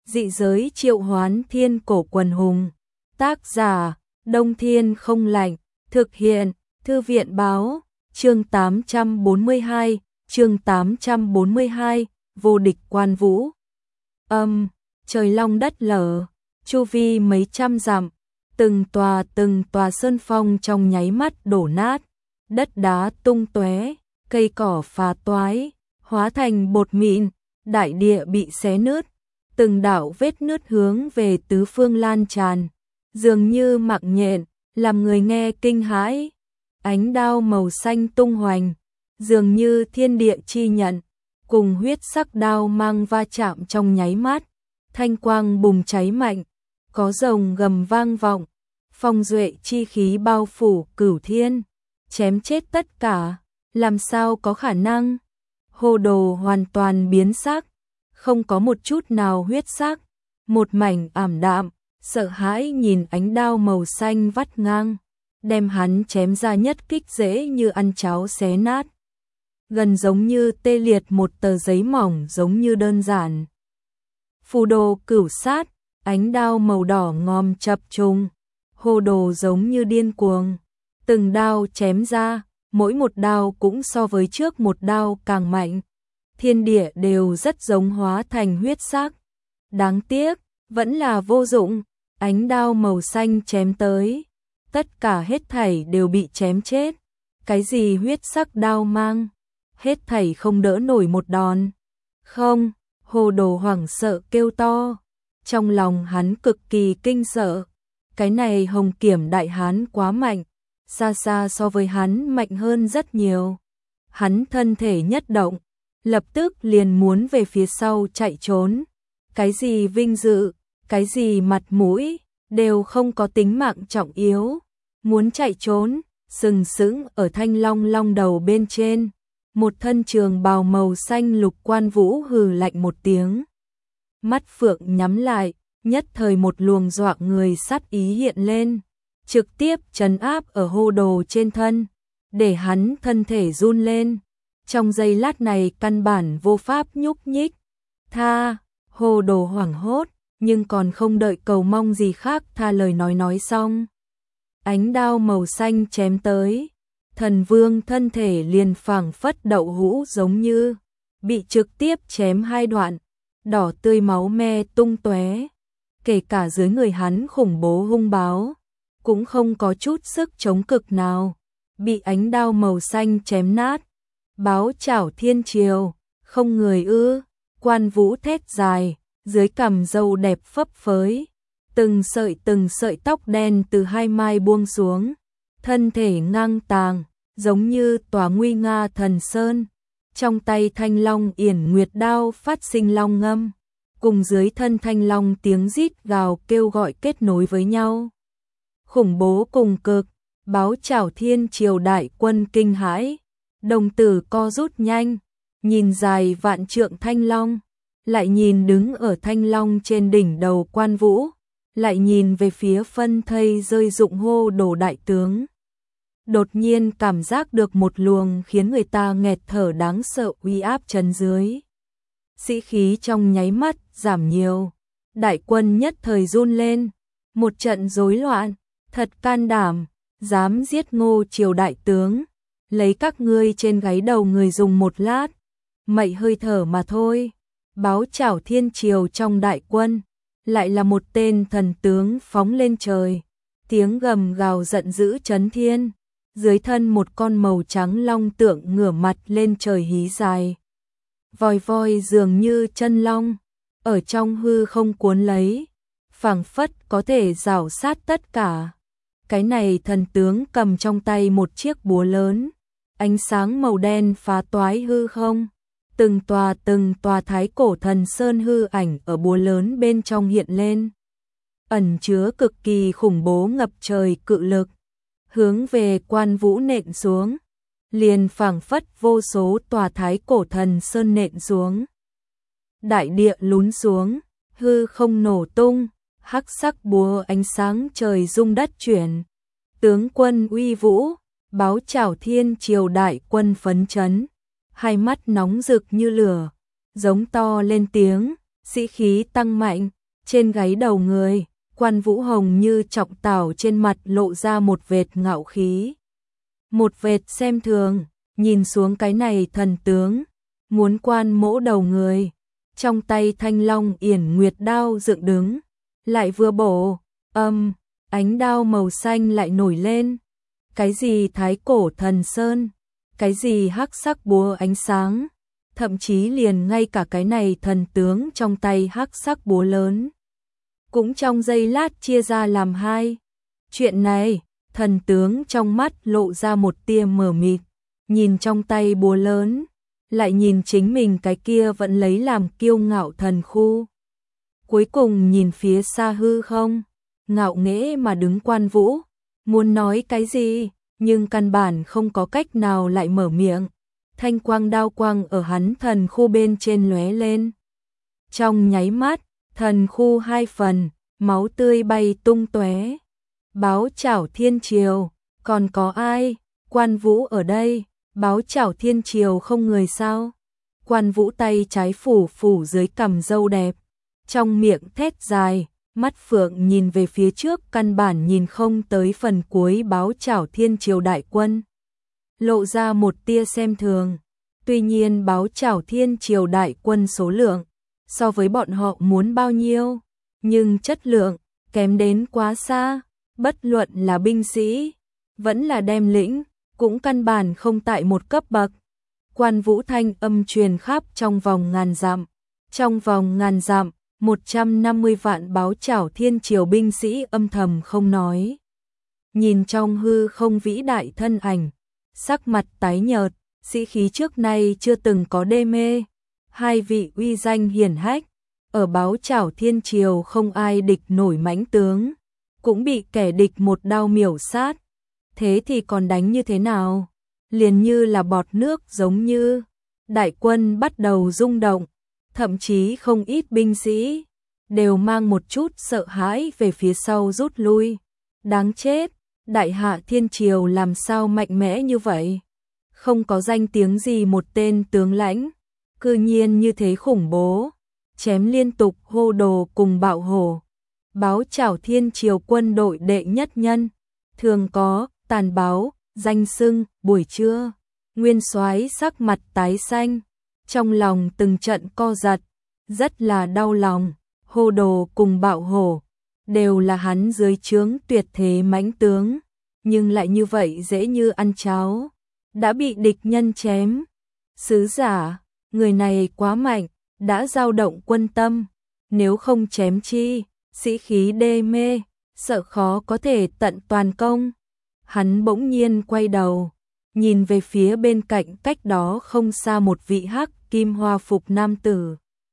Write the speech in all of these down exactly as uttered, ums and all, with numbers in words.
Dị giới triệu hoán thiên cổ quần hùng. Tác giả, Đông Thiên Không Lạnh. Thực hiện, Thư viện báo. Chương tám trăm bốn mươi hai, chương tám trăm bốn mươi hai, vô địch quan vũ. Âm, trời long đất lở, chu vi mấy trăm dặm, từng tòa từng tòa sơn phong trong nháy mắt đổ nát, đất đá tung tóe, cây cỏ phá toái, hóa thành bột mịn, đại địa bị xé nứt, từng đạo vết nứt hướng về tứ phương lan tràn, dường như mạng nhện, làm người nghe kinh hãi. Ánh đao màu xanh tung hoành, dường như thiên địa chi nhận, cùng huyết sắc đao mang va chạm trong nháy mắt, thanh quang bùng cháy mạnh, có rồng gầm vang vọng, phong duệ chi khí bao phủ cửu thiên, chém chết tất cả, làm sao có khả năng? Hồ đồ hoàn toàn biến sắc, không có một chút nào huyết sắc, một mảnh ảm đạm, sợ hãi nhìn ánh đao màu xanh vắt ngang, đem hắn chém ra nhất kích dễ như ăn cháo xé nát. Gần giống như tê liệt một tờ giấy mỏng, giống như đơn giản. Phù đồ cửu sát, ánh đao màu đỏ ngòm chập trùng, hồ đồ giống như điên cuồng, từng đao chém ra, mỗi một đao cũng so với trước một đao càng mạnh. Thiên địa đều rất giống hóa thành huyết sắc. Đáng tiếc, vẫn là vô dụng, ánh đao màu xanh chém tới, tất cả hết thảy đều bị chém chết. Cái gì huyết sắc đao mang, hết thảy không đỡ nổi một đòn. Không, hồ đồ hoảng sợ kêu to, trong lòng hắn cực kỳ kinh sợ. Cái này hồng kiểm đại hán quá mạnh, xa xa so với hắn mạnh hơn rất nhiều. Hắn thân thể nhất động, lập tức liền muốn về phía sau chạy trốn. Cái gì vinh dự, cái gì mặt mũi, đều không có tính mạng trọng yếu. Muốn chạy trốn, sừng sững ở thanh long long đầu bên trên. Một thân trường bào màu xanh lục Quan Vũ hừ lạnh một tiếng. Mắt phượng nhắm lại, nhất thời một luồng dọa người sát ý hiện lên, trực tiếp trấn áp ở hồ đồ trên thân, để hắn thân thể run lên. Trong giây lát này căn bản vô pháp nhúc nhích. Tha, hồ đồ hoảng hốt, nhưng còn không đợi cầu mong gì khác tha lời nói nói xong. Ánh đao màu xanh chém tới, thần vương thân thể liền phảng phất đậu hũ giống như bị trực tiếp chém hai đoạn, đỏ tươi máu me tung tóe. Kể cả dưới người hắn khủng bố hung báu, cũng không có chút sức chống cực nào, bị ánh đao màu xanh chém nát. Báo chảo thiên triều, không người ư? Quan Vũ thét dài, dưới cằm râu đẹp phấp phới, từng sợi từng sợi tóc đen từ hai mai buông xuống, thân thể ngang tàng, giống như tòa nguy nga thần sơn. Trong tay thanh long yển nguyệt đao phát sinh long ngâm, cùng dưới thân thanh long tiếng rít gào kêu gọi kết nối với nhau. Khủng bố cùng cực, báo chảo thiên triều đại quân kinh hãi, đồng tử co rút nhanh, nhìn dài vạn trượng thanh long, lại nhìn đứng ở thanh long trên đỉnh đầu Quan Vũ, lại nhìn về phía phân thây rơi rụng hô đồ đại tướng. Đột nhiên cảm giác được một luồng khiến người ta nghẹt thở đáng sợ uy áp trấn dưới. Sĩ khí trong nháy mắt giảm nhiều, đại quân nhất thời run lên, một trận rối loạn, thật can đảm, dám giết Ngô triều đại tướng, lấy các ngươi trên gáy đầu người dùng một lát, mậy hơi thở mà thôi. Báo chảo thiên triều trong đại quân, lại là một tên thần tướng phóng lên trời, tiếng gầm gào giận dữ chấn thiên, dưới thân một con màu trắng long tượng ngửa mặt lên trời hí dài. Vòi voi dường như chân long, ở trong hư không cuốn lấy, phảng phất có thể rảo sát tất cả. Cái này thần tướng cầm trong tay một chiếc búa lớn, ánh sáng màu đen phá toái hư không, từng tòa từng tòa thái cổ thần sơn hư ảnh ở búa lớn bên trong hiện lên, ẩn chứa cực kỳ khủng bố ngập trời cự lực, hướng về Quan Vũ nện xuống, liền phảng phất vô số tòa thái cổ thần sơn nện xuống. Đại địa lún xuống, hư không nổ tung, hắc sắc búa ánh sáng trời rung đất chuyển. Tướng quân uy vũ, báo chảo thiên triều đại quân phấn chấn, hai mắt nóng rực như lửa, giống to lên tiếng, sĩ khí tăng mạnh, Trên gáy đầu người, Quan Vũ Hồng như chọc tảo, trên mặt lộ ra một vệt ngạo khí. Một vệt xem thường, nhìn xuống cái này thần tướng, muốn quan mỗ đầu người. Trong tay Thanh Long Yển Nguyệt đao dựng đứng, lại vừa bổ, âm, ánh đao màu xanh lại nổi lên. Cái gì thái cổ thần sơn, cái gì hắc sắc búa ánh sáng, thậm chí liền ngay cả cái này thần tướng trong tay hắc sắc búa lớn cũng trong giây lát chia ra làm hai. Chuyện này, thần tướng trong mắt lộ ra một tia mờ mịt, nhìn trong tay búa lớn, lại nhìn chính mình cái kia vẫn lấy làm kiêu ngạo thần khu. Cuối cùng nhìn phía xa hư không, ngạo nghễ mà đứng Quan Vũ, muốn nói cái gì, nhưng căn bản không có cách nào lại mở miệng. Thanh quang đao quang ở hắn thần khu bên trên lóe lên. Trong nháy mắt, thần khu hai phần, máu tươi bay tung tóe. Báo chảo thiên triều, còn có ai? Quan Vũ ở đây, báo chảo thiên triều không người sao? Quan Vũ tay trái phủ phủ dưới cằm râu đẹp, trong miệng thét dài, mắt phượng nhìn về phía trước, căn bản nhìn không tới phần cuối báo chảo thiên triều đại quân. Lộ ra một tia xem thường. Tuy nhiên báo chảo thiên triều đại quân số lượng so với bọn họ muốn bao nhiêu, nhưng chất lượng kém đến quá xa, bất luận là binh sĩ vẫn là đem lĩnh, cũng căn bản không tại một cấp bậc. Quan Vũ thanh âm truyền khắp trong vòng ngàn dặm. Trong vòng ngàn dặm, một trăm năm mươi vạn báo chảo thiên triều binh sĩ âm thầm không nói. Nhìn trong hư không vĩ đại thân ảnh, sắc mặt tái nhợt, sĩ khí trước nay chưa từng có đê mê. Hai vị uy danh hiển hách, ở báo chảo thiên triều không ai địch nổi mãnh tướng, cũng bị kẻ địch một đao miểu sát. Thế thì còn đánh như thế nào? Liền như là bọt nước giống như. Đại quân bắt đầu rung động, thậm chí không ít binh sĩ đều mang một chút sợ hãi về phía sau rút lui. Đáng chết, đại hạ thiên triều làm sao mạnh mẽ như vậy? Không có danh tiếng gì một tên tướng lãnh, cư nhiên như thế khủng bố, chém liên tục hô đồ cùng bạo hổ. Báo chảo thiên triều quân đội đệ nhất nhân, thường có, tàn báo, danh xưng, buổi trưa. Nguyên soái sắc mặt tái xanh, trong lòng từng trận co giật, rất là đau lòng. Hô đồ cùng bạo hổ đều là hắn dưới trướng tuyệt thế mãnh tướng, nhưng lại như vậy dễ như ăn cháo, đã bị địch nhân chém. Sứ giả, người này quá mạnh, đã dao động quân tâm, nếu không chém chi, sĩ khí đê mê, sợ khó có thể tận toàn công. Hắn bỗng nhiên quay đầu, nhìn về phía bên cạnh cách đó không xa một vị hắc kim hoa phục nam tử.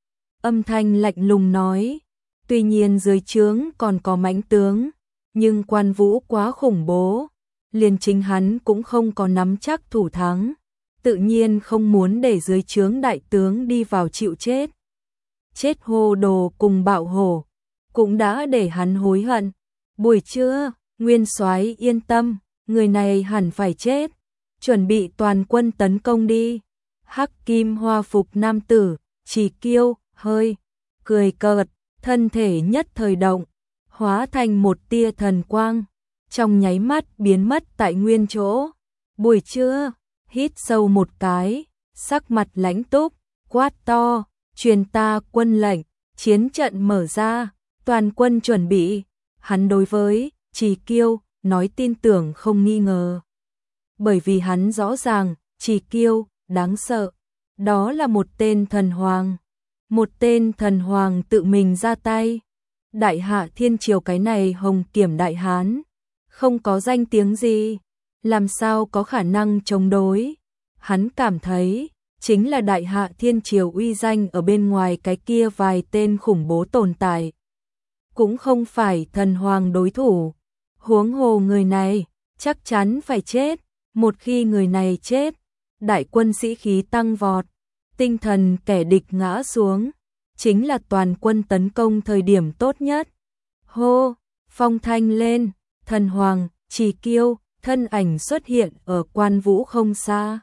Âm thanh lạnh lùng nói, tuy nhiên dưới trướng còn có mãnh tướng, nhưng Quan Vũ quá khủng bố, liền chính hắn cũng không có nắm chắc thủ thắng, tự nhiên không muốn để dưới trướng đại tướng đi vào chịu chết. Chết hô đồ cùng bạo hổ, cũng đã để hắn hối hận. Buổi trưa, Nguyên soái yên tâm, người này hẳn phải chết, chuẩn bị toàn quân tấn công đi. Hắc kim hoa phục nam tử, Chỉ Kiêu, hơi cười cợt, thân thể nhất thời động, hóa thành một tia thần quang, trong nháy mắt biến mất tại nguyên chỗ. Buổi trưa, hít sâu một cái, sắc mặt lãnh túc, quát to, truyền ta quân lệnh, chiến trận mở ra, toàn quân chuẩn bị. Hắn đối với Chỉ Kiêu nói tin tưởng không nghi ngờ, bởi vì hắn rõ ràng Chỉ Kiêu đáng sợ, đó là một tên thần hoàng, một tên thần hoàng tự mình ra tay. Đại hạ thiên triều cái này hồng kiểm đại hán, không có danh tiếng gì, làm sao có khả năng chống đối. Hắn cảm thấy, chính là đại hạ thiên triều uy danh ở bên ngoài cái kia vài tên khủng bố tồn tại, cũng không phải thần hoàng đối thủ. Huống hồ người này, chắc chắn phải chết, một khi người này chết, đại quân sĩ khí tăng vọt, tinh thần kẻ địch ngã xuống, chính là toàn quân tấn công thời điểm tốt nhất. Hô, phong thanh lên, thần hoàng, Chỉ Kiêu, thân ảnh xuất hiện ở Quan Vũ không xa.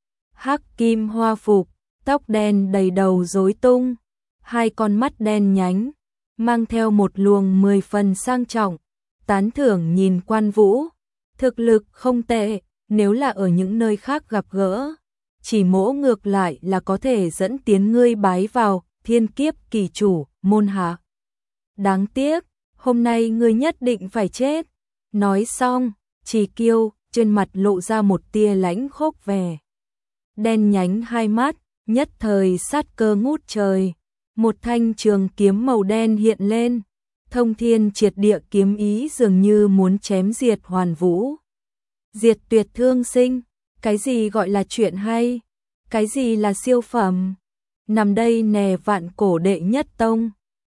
Hắc kim hoa phục, tóc đen đầy đầu rối tung, hai con mắt đen nhánh, mang theo một luồng mười phần sang trọng, tán thưởng nhìn Quan Vũ, thực lực không tệ, nếu là ở những nơi khác gặp gỡ, chỉ mỗ ngược lại là có thể dẫn tiến ngươi bái vào thiên kiếp kỳ chủ môn hạ. Đáng tiếc, hôm nay ngươi nhất định phải chết. Nói xong, Trì Kiêu trên mặt lộ ra một tia lãnh khốc vẻ. Đen nhánh hai mắt, nhất thời sát cơ ngút trời. Một thanh trường kiếm màu đen hiện lên, thông thiên triệt địa kiếm ý dường như muốn chém diệt Hoàn Vũ. Diệt tuyệt thương sinh, cái gì gọi là chuyện hay, cái gì là siêu phẩm. Nằm đây nè vạn cổ đệ nhất tông,